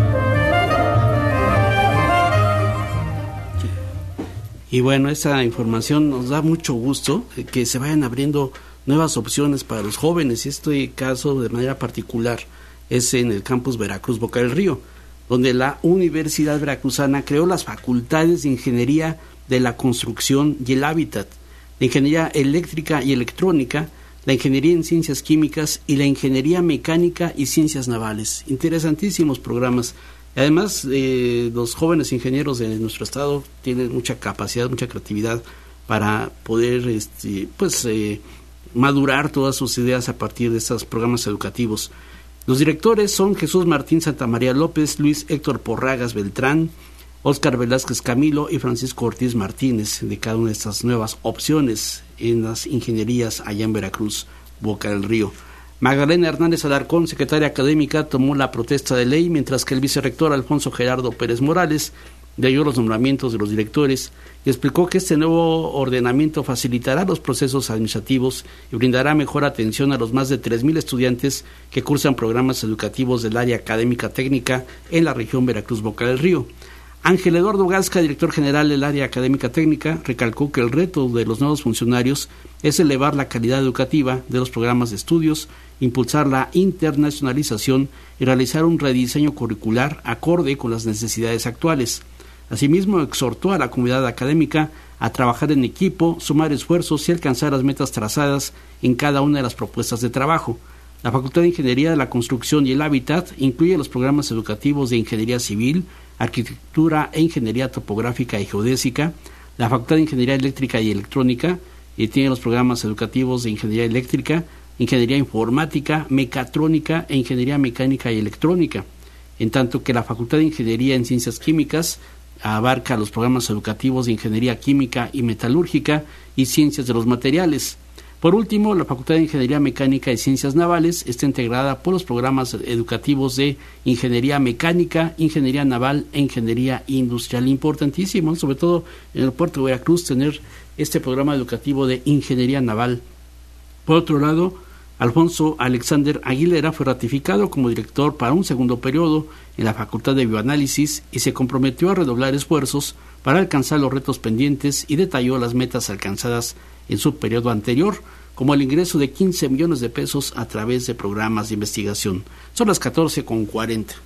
Y bueno, esa información nos da mucho gusto, eh, que se vayan abriendo nuevas opciones para los jóvenes. Este caso de manera particular es en el campus Veracruz Boca del Río, donde la Universidad Veracruzana creó las facultades de Ingeniería de la Construcción y el Hábitat, la Ingeniería Eléctrica y Electrónica, la Ingeniería en Ciencias Químicas y la Ingeniería Mecánica y Ciencias Navales. Interesantísimos programas. Además, eh, los jóvenes ingenieros de nuestro estado tienen mucha capacidad, mucha creatividad para poder este, pues, eh, madurar todas sus ideas a partir de estos programas educativos. Los directores son Jesús Martín Santamaría López, Luis Héctor Porragas Beltrán, Óscar Velázquez Camilo y Francisco Ortiz Martínez, de cada una de estas nuevas opciones en las ingenierías allá en Veracruz, Boca del Río. Magdalena Hernández Alarcón, secretaria académica, tomó la protesta de ley, mientras que el vicerrector Alfonso Gerardo Pérez Morales leyó los nombramientos de los directores y explicó que este nuevo ordenamiento facilitará los procesos administrativos y brindará mejor atención a los más de tres mil estudiantes que cursan programas educativos del área académica técnica en la región Veracruz-Boca del Río. Ángel Eduardo Gasca, director general del área académica técnica, recalcó que el reto de los nuevos funcionarios es elevar la calidad educativa de los programas de estudios, impulsar la internacionalización y realizar un rediseño curricular acorde con las necesidades actuales. Asimismo, exhortó a la comunidad académica a trabajar en equipo, sumar esfuerzos y alcanzar las metas trazadas en cada una de las propuestas de trabajo. La Facultad de Ingeniería de la Construcción y el Hábitat incluye los programas educativos de Ingeniería Civil, Arquitectura e Ingeniería Topográfica y Geodésica. La Facultad de Ingeniería Eléctrica y Electrónica y tiene los programas educativos de Ingeniería Eléctrica, Ingeniería Informática, Mecatrónica e Ingeniería Mecánica y Electrónica. En tanto que la Facultad de Ingeniería en Ciencias Químicas abarca los programas educativos de Ingeniería Química y Metalúrgica y Ciencias de los Materiales. Por último, la Facultad de Ingeniería Mecánica y Ciencias Navales está integrada por los programas educativos de Ingeniería Mecánica, Ingeniería Naval e Ingeniería Industrial. Importantísimo, sobre todo en el puerto de Veracruz, tener este programa educativo de Ingeniería Naval. Por otro lado, Alfonso Alexander Aguilera fue ratificado como director para un segundo periodo en la Facultad de Bioanálisis y se comprometió a redoblar esfuerzos para alcanzar los retos pendientes y detalló las metas alcanzadas en su periodo anterior, como el ingreso de quince millones de pesos a través de programas de investigación. Son las catorce con cuarenta.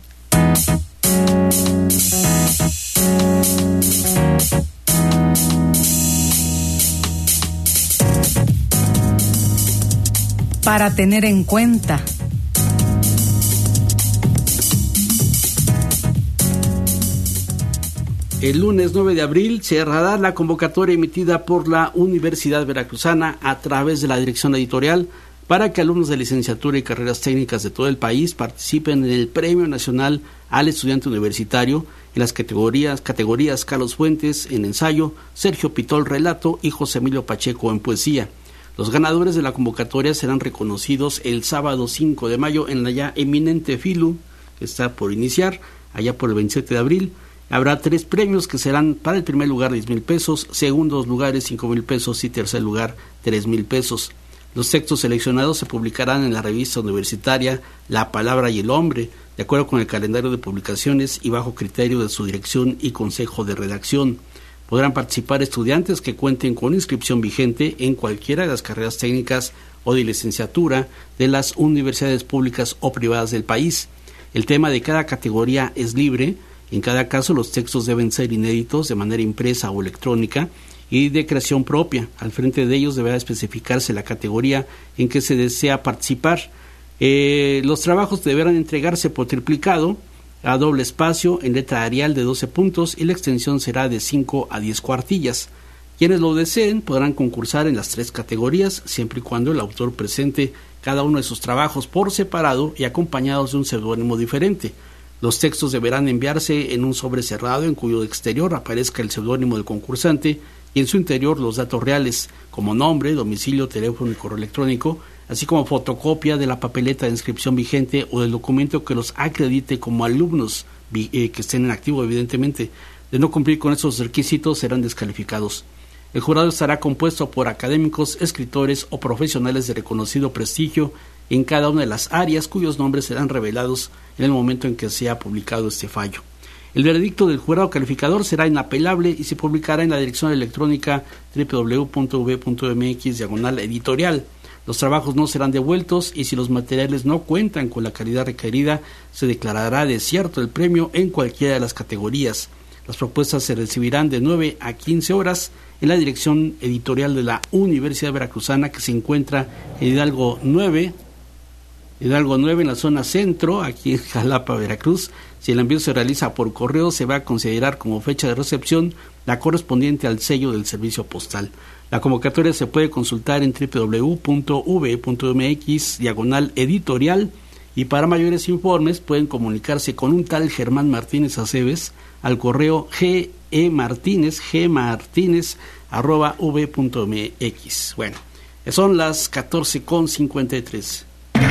Para tener en cuenta. El lunes nueve de abril cerrará la convocatoria emitida por la Universidad Veracruzana a través de la dirección editorial para que alumnos de licenciatura y carreras técnicas de todo el país participen en el Premio Nacional al Estudiante Universitario en las categorías, categorías Carlos Fuentes en ensayo, Sergio Pitol relato y José Emilio Pacheco en poesía. Los ganadores de la convocatoria serán reconocidos el sábado cinco de mayo en la ya eminente FILU, que está por iniciar, allá por el veintisiete de abril. Habrá tres premios que serán para el primer lugar diez mil pesos, segundos lugares cinco mil pesos y tercer lugar tres mil pesos. Los textos seleccionados se publicarán en la revista universitaria La Palabra y el Hombre, de acuerdo con el calendario de publicaciones y bajo criterio de su dirección y consejo de redacción. Podrán participar estudiantes que cuenten con inscripción vigente en cualquiera de las carreras técnicas o de licenciatura de las universidades públicas o privadas del país. El tema de cada categoría es libre. En cada caso, los textos deben ser inéditos de manera impresa o electrónica y de creación propia. Al frente de ellos deberá especificarse la categoría en que se desea participar. Eh, los trabajos deberán entregarse por triplicado, a doble espacio, en letra arial de doce puntos y la extensión será de cinco a diez cuartillas. Quienes lo deseen podrán concursar en las tres categorías, siempre y cuando el autor presente cada uno de sus trabajos por separado y acompañados de un seudónimo diferente. Los textos deberán enviarse en un sobre cerrado en cuyo exterior aparezca el seudónimo del concursante y en su interior los datos reales como nombre, domicilio, teléfono y correo electrónico, así como fotocopia de la papeleta de inscripción vigente o del documento que los acredite como alumnos eh, que estén en activo, evidentemente. De no cumplir con esos requisitos serán descalificados. El jurado estará compuesto por académicos, escritores o profesionales de reconocido prestigio en cada una de las áreas cuyos nombres serán revelados en el momento en que sea publicado este fallo. El veredicto del jurado calificador será inapelable y se publicará en la dirección electrónica doble u doble u doble u punto u b punto m x diagonal editorial. Los trabajos no serán devueltos y si los materiales no cuentan con la calidad requerida, se declarará desierto el premio en cualquiera de las categorías. Las propuestas se recibirán de nueve a quince horas en la dirección editorial de la Universidad Veracruzana, que se encuentra en Hidalgo nueve, Hidalgo nueve en la zona centro, aquí en Jalapa, Veracruz. Si el envío se realiza por correo, se va a considerar como fecha de recepción la correspondiente al sello del servicio postal. La convocatoria se puede consultar en doble u doble u doble u punto u b punto m x diagonal editorial y para mayores informes pueden comunicarse con un tal Germán Martínez Aceves al correo gemartinez, gmartinez arroba v punto m x. Bueno, son las catorce con cincuenta y tres.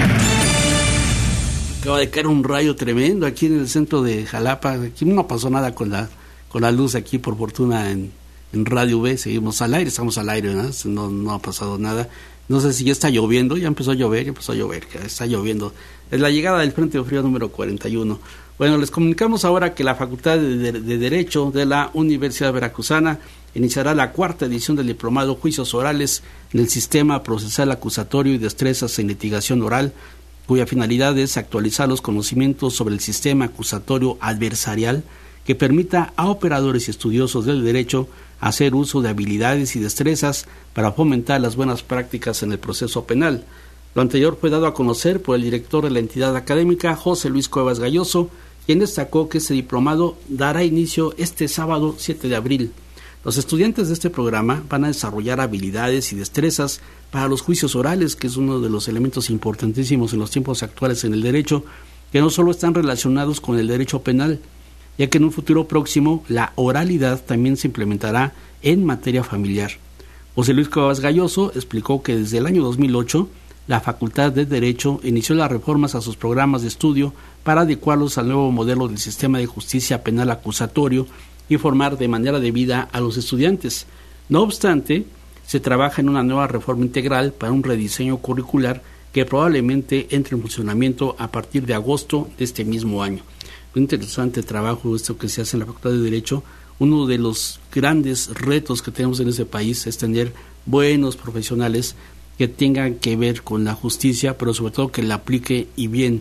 Acaba de caer un rayo tremendo aquí en el centro de Jalapa. Aquí no pasó nada con la con la luz aquí, por fortuna, en, en Radio V. Seguimos al aire, estamos al aire, ¿no? No, no ha pasado nada. No sé si ya está lloviendo, ya empezó a llover, ya empezó a llover, está lloviendo. Es la llegada del Frente Frío número cuarenta y uno. Bueno, les comunicamos ahora que la Facultad de, de, de Derecho de la Universidad Veracruzana iniciará la cuarta edición del diplomado Juicios Orales en el Sistema Procesal Acusatorio y Destrezas en Litigación Oral, cuya finalidad es actualizar los conocimientos sobre el sistema acusatorio adversarial que permita a operadores y estudiosos del derecho hacer uso de habilidades y destrezas para fomentar las buenas prácticas en el proceso penal. Lo anterior fue dado a conocer por el director de la entidad académica, José Luis Cuevas Galloso, quien destacó que este diplomado dará inicio este sábado siete de abril. Los estudiantes de este programa van a desarrollar habilidades y destrezas para los juicios orales, que es uno de los elementos importantísimos en los tiempos actuales en el derecho, que no solo están relacionados con el derecho penal, ya que en un futuro próximo la oralidad también se implementará en materia familiar. José Luis Cuevas Galloso explicó que desde el año dos mil ocho la Facultad de Derecho inició las reformas a sus programas de estudio para adecuarlos al nuevo modelo del sistema de justicia penal acusatorio y formar de manera debida a los estudiantes. No obstante, se trabaja en una nueva reforma integral para un rediseño curricular que probablemente entre en funcionamiento a partir de agosto de este mismo año. Un interesante trabajo esto que se hace en la Facultad de Derecho. Uno de los grandes retos que tenemos en ese país es tener buenos profesionales que tengan que ver con la justicia, pero sobre todo que la aplique y bien.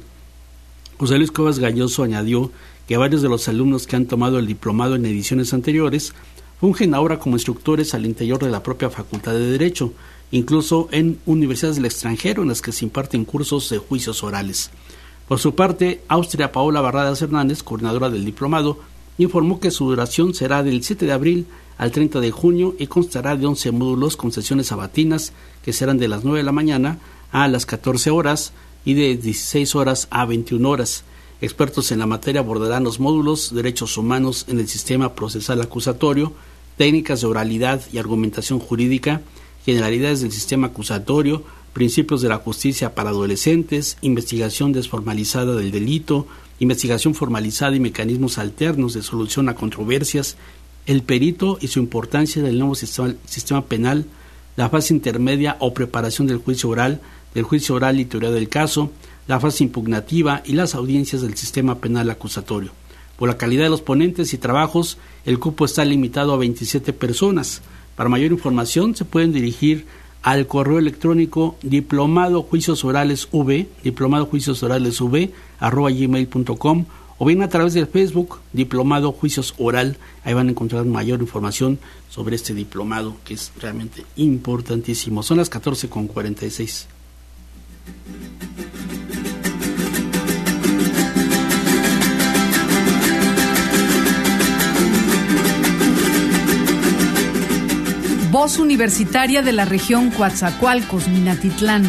José Luis Cuevas Galloso añadió que varios de los alumnos que han tomado el diplomado en ediciones anteriores fungen ahora como instructores al interior de la propia Facultad de Derecho, incluso en universidades del extranjero en las que se imparten cursos de juicios orales. Por su parte, Austria Paola Barradas Hernández, coordinadora del diplomado, informó que su duración será del siete de abril al treinta de junio y constará de once módulos con sesiones sabatinas que serán de las nueve de la mañana a las catorce horas y de dieciséis horas a veintiuna horas. Expertos en la materia abordarán los módulos Derechos Humanos en el Sistema Procesal Acusatorio, Técnicas de Oralidad y Argumentación Jurídica, Generalidades del Sistema Acusatorio, Principios de la Justicia para Adolescentes, Investigación Desformalizada del Delito, Investigación Formalizada y Mecanismos Alternos de Solución a Controversias, el perito y su importancia del nuevo sistema, sistema penal, la fase intermedia o preparación del juicio oral, del juicio oral y teoría del caso, la fase impugnativa y las audiencias del sistema penal acusatorio. Por la calidad de los ponentes y trabajos, el cupo está limitado a veintisiete personas. Para mayor información se pueden dirigir al correo electrónico diplomado juicios orales v, diplomado juicios orales v, arroba gmail punto com, o bien a través del Facebook, Diplomado Juicios Oral. Ahí van a encontrar mayor información sobre este diplomado, que es realmente importantísimo. Son las catorce con cuarenta y seis. Voz Universitaria de la región Coatzacoalcos, Minatitlán.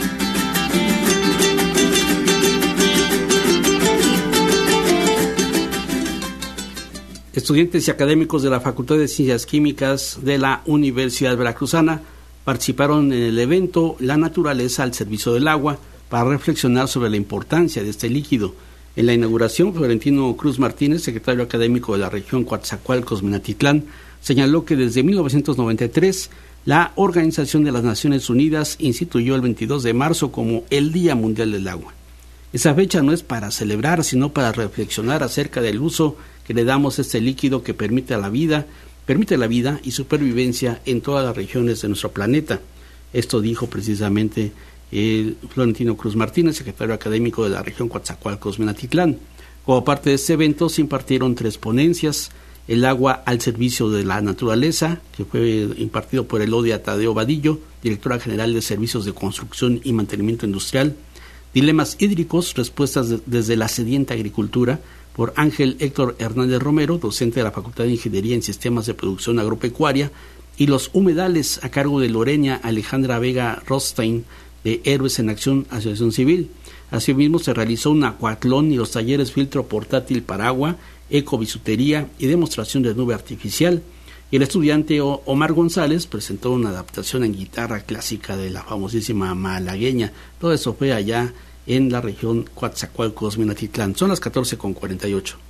Estudiantes y académicos de la Facultad de Ciencias Químicas de la Universidad Veracruzana participaron en el evento La Naturaleza al Servicio del Agua para reflexionar sobre la importancia de este líquido. En la inauguración, Florentino Cruz Martínez, secretario académico de la región Coatzacoalcos, Minatitlán, señaló que desde mil novecientos noventa y tres la Organización de las Naciones Unidas instituyó el veintidós de marzo como el Día Mundial del Agua. Esa fecha no es para celebrar, sino para reflexionar acerca del uso que que le damos este líquido que permite la vida, permite la vida y supervivencia en todas las regiones de nuestro planeta. Esto dijo precisamente el Florentino Cruz Martínez, secretario académico de la región Coatzacoalcos-Minatitlán. Como parte de este evento se impartieron tres ponencias: el agua al servicio de la naturaleza, que fue impartido por Elodia Tadeo Vadillo, directora general de Servicios de Construcción y Mantenimiento Industrial; dilemas hídricos, respuestas de, desde la sedienta agricultura, por Ángel Héctor Hernández Romero, docente de la Facultad de Ingeniería en Sistemas de Producción Agropecuaria; y los humedales, a cargo de Lorena Alejandra Vega Rothstein, de Héroes en Acción, Asociación Civil. Asimismo, se realizó un acuatlón y los talleres filtro portátil para agua, ecobisutería y demostración de nube artificial. Y el estudiante Omar González presentó una adaptación en guitarra clásica de la famosísima malagueña. Todo eso fue allá en la región Coatzacoalcos-Minatitlán. Son las catorce con cuarenta y ocho.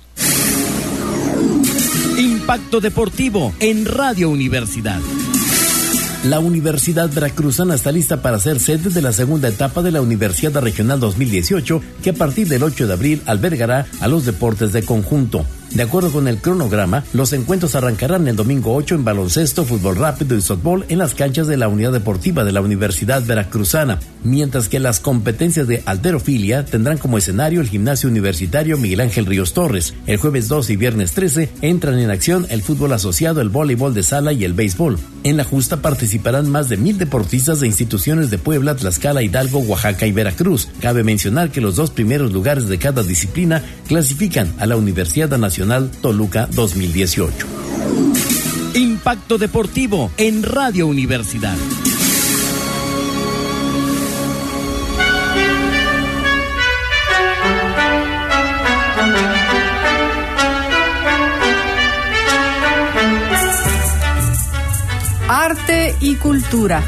Impacto Deportivo en Radio Universidad. La Universidad Veracruzana está lista para ser sede de la segunda etapa de la Universidad Regional dos mil dieciocho, que a partir del ocho de abril albergará a los deportes de conjunto. De acuerdo con el cronograma, los encuentros arrancarán el domingo ocho en baloncesto, fútbol rápido y softball en las canchas de la Unidad Deportiva de la Universidad Veracruzana, mientras que las competencias de halterofilia tendrán como escenario el Gimnasio Universitario Miguel Ángel Ríos Torres. El jueves doce y viernes trece entran en acción el fútbol asociado, el voleibol de sala y el béisbol. En la justa participarán más de mil deportistas de instituciones de Puebla, Tlaxcala, Hidalgo, Oaxaca y Veracruz. Cabe mencionar que los dos primeros lugares de cada disciplina clasifican a la Universidad Nacional Toluca dos mil dieciocho. Impacto Deportivo en Radio Universidad. Arte y cultura.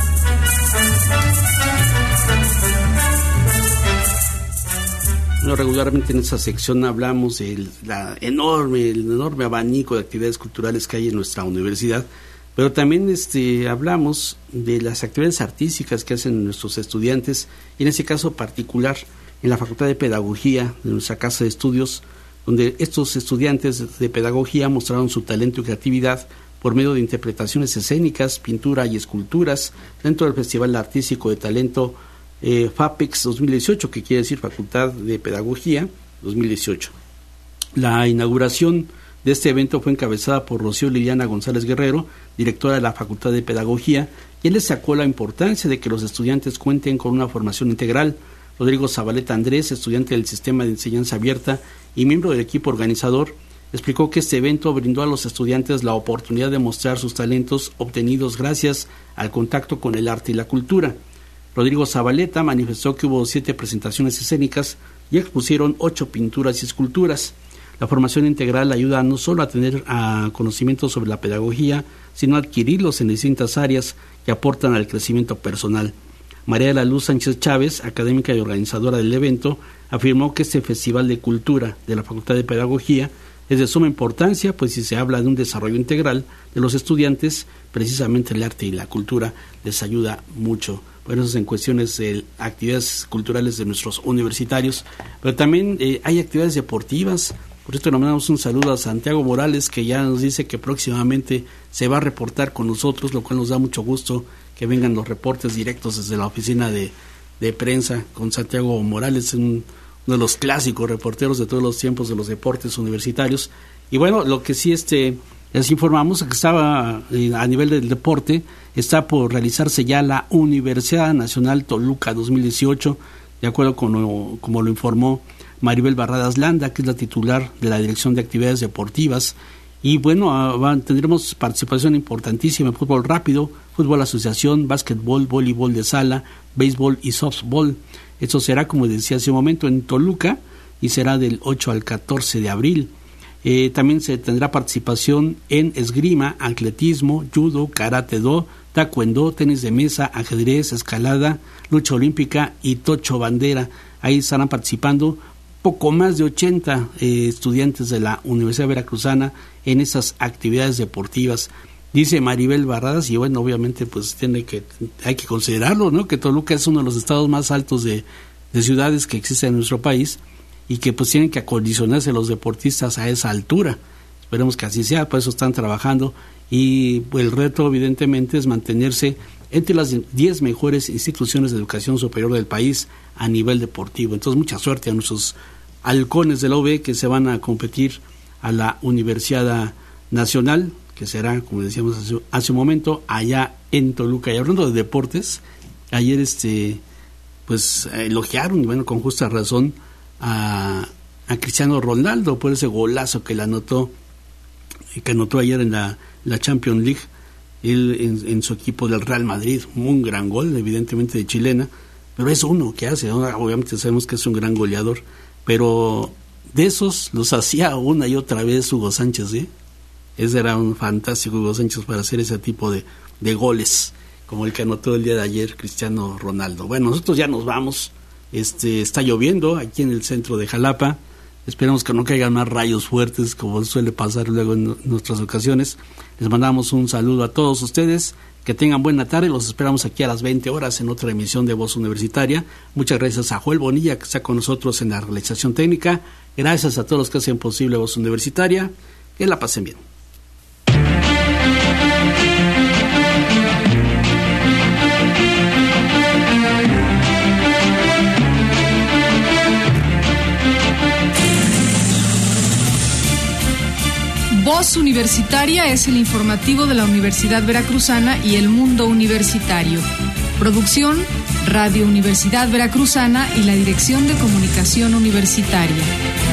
Bueno, regularmente en esta sección hablamos del la enorme, el enorme abanico de actividades culturales que hay en nuestra universidad, pero también este, hablamos de las actividades artísticas que hacen nuestros estudiantes, y en este caso particular en la Facultad de Pedagogía de nuestra casa de estudios, donde estos estudiantes de pedagogía mostraron su talento y creatividad por medio de interpretaciones escénicas, pintura y esculturas dentro del Festival Artístico de Talento Eh, FAPEX dos mil dieciocho, que quiere decir Facultad de Pedagogía dos mil dieciocho. La inauguración de este evento fue encabezada por Rocío Liliana González Guerrero, directora de la Facultad de Pedagogía, y él destacó la importancia de que los estudiantes cuenten con una formación integral. Rodrigo Zabaleta Andrés, estudiante del Sistema de Enseñanza Abierta y miembro del equipo organizador, explicó que este evento brindó a los estudiantes la oportunidad de mostrar sus talentos obtenidos gracias al contacto con el arte y la cultura. Rodrigo Zabaleta manifestó que hubo siete presentaciones escénicas y expusieron ocho pinturas y esculturas. La formación integral ayuda no solo a tener a conocimientos sobre la pedagogía, sino a adquirirlos en distintas áreas que aportan al crecimiento personal. María de la Luz Sánchez Chávez, académica y organizadora del evento, afirmó que este Festival de Cultura de la Facultad de Pedagogía es de suma importancia, pues si se habla de un desarrollo integral de los estudiantes, precisamente el arte y la cultura les ayuda mucho. Bueno, eso es en cuestiones de actividades culturales de nuestros universitarios, pero también eh, hay actividades deportivas. Por esto le mandamos un saludo a Santiago Morales, que ya nos dice que próximamente se va a reportar con nosotros, lo cual nos da mucho gusto que vengan los reportes directos desde la oficina de, de prensa con Santiago Morales, un, uno de los clásicos reporteros de todos los tiempos de los deportes universitarios. Y bueno, lo que sí este les informamos es que estaba eh, a nivel del deporte, está por realizarse ya la Universidad Nacional Toluca dos mil dieciocho, de acuerdo con lo, como lo informó Maribel Barradas Landa, que es la titular de la Dirección de Actividades Deportivas. Y bueno, uh, tendremos participación importantísima en fútbol rápido, fútbol asociación, básquetbol, voleibol de sala, béisbol y softball. Esto será, como decía hace un momento, en Toluca y será del ocho al catorce de abril. Eh, también se tendrá participación en esgrima, atletismo, judo, karate do, taekwondo, tenis de mesa, ajedrez, escalada, lucha olímpica y tocho bandera. Ahí estarán participando poco más de ochenta eh, estudiantes de la Universidad Veracruzana en esas actividades deportivas. Dice Maribel Barradas, y bueno, obviamente pues tiene que hay que considerarlo, ¿no? Que Toluca es uno de los estados más altos de, de ciudades que existen en nuestro país, y que pues tienen que acondicionarse los deportistas a esa altura. esperemos que así sea, por eso están trabajando, y pues, el reto evidentemente es mantenerse entre las diez mejores instituciones de educación superior del país a nivel deportivo. Entonces, mucha suerte a nuestros halcones de la U B que se van a competir a la Universidad Nacional, que será, como decíamos hace, hace un momento, allá en Toluca. Y hablando de deportes, ayer este pues elogiaron, y bueno, con justa razón, a, a Cristiano Ronaldo por ese golazo que le anotó, que anotó ayer en la, la Champions League, él en, en su equipo del Real Madrid. Un gran gol, evidentemente de chilena, pero es uno que hace, ¿no? Obviamente sabemos que es un gran goleador, pero de esos los hacía una y otra vez Hugo Sánchez, ¿eh? Ese era un fantástico Hugo Sánchez para hacer ese tipo de, de goles, como el que anotó el día de ayer Cristiano Ronaldo. Bueno, nosotros ya nos vamos, este está lloviendo aquí en el centro de Jalapa, esperemos que no caigan más rayos fuertes como suele pasar luego en nuestras ocasiones. Les mandamos un saludo a todos ustedes, que tengan buena tarde, los esperamos aquí a las veinte horas en otra emisión de Voz Universitaria. Muchas gracias a Joel Bonilla, que está con nosotros en la realización técnica, gracias a todos los que hacen posible Voz Universitaria, que la pasen bien. Voz Universitaria es el informativo de la Universidad Veracruzana y el mundo universitario. Producción, Radio Universidad Veracruzana y la Dirección de Comunicación Universitaria.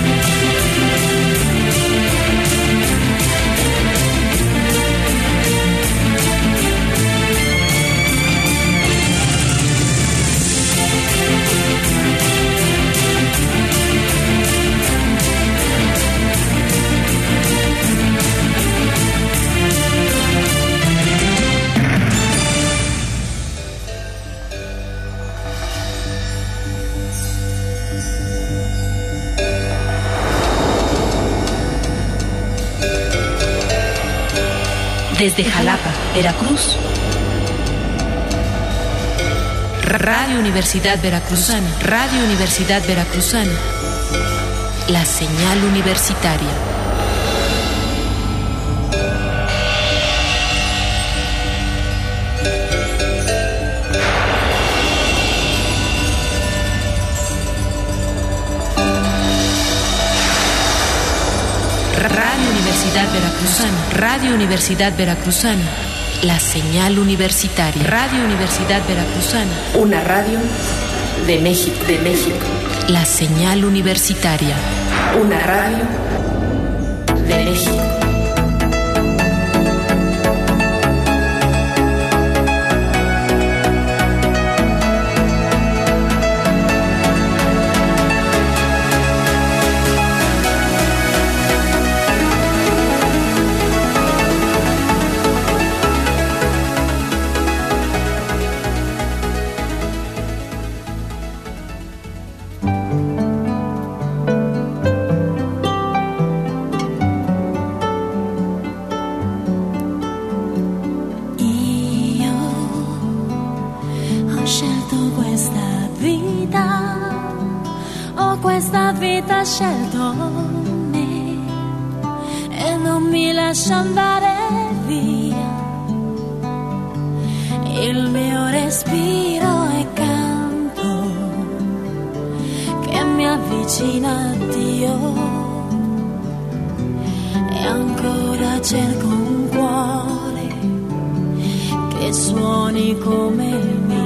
Desde Jalapa, Veracruz, Radio Universidad Veracruzana, Radio Universidad Veracruzana, la señal universitaria. Radio Universidad Veracruzana, Radio Universidad Veracruzana, la señal universitaria. Radio Universidad Veracruzana, una radio de México, de México. La señal universitaria, una radio de México. Ha scelto me e non mi lascia andare via. Il mio respiro è canto che mi avvicina a Dio e ancora cerco un cuore che suoni come il mio.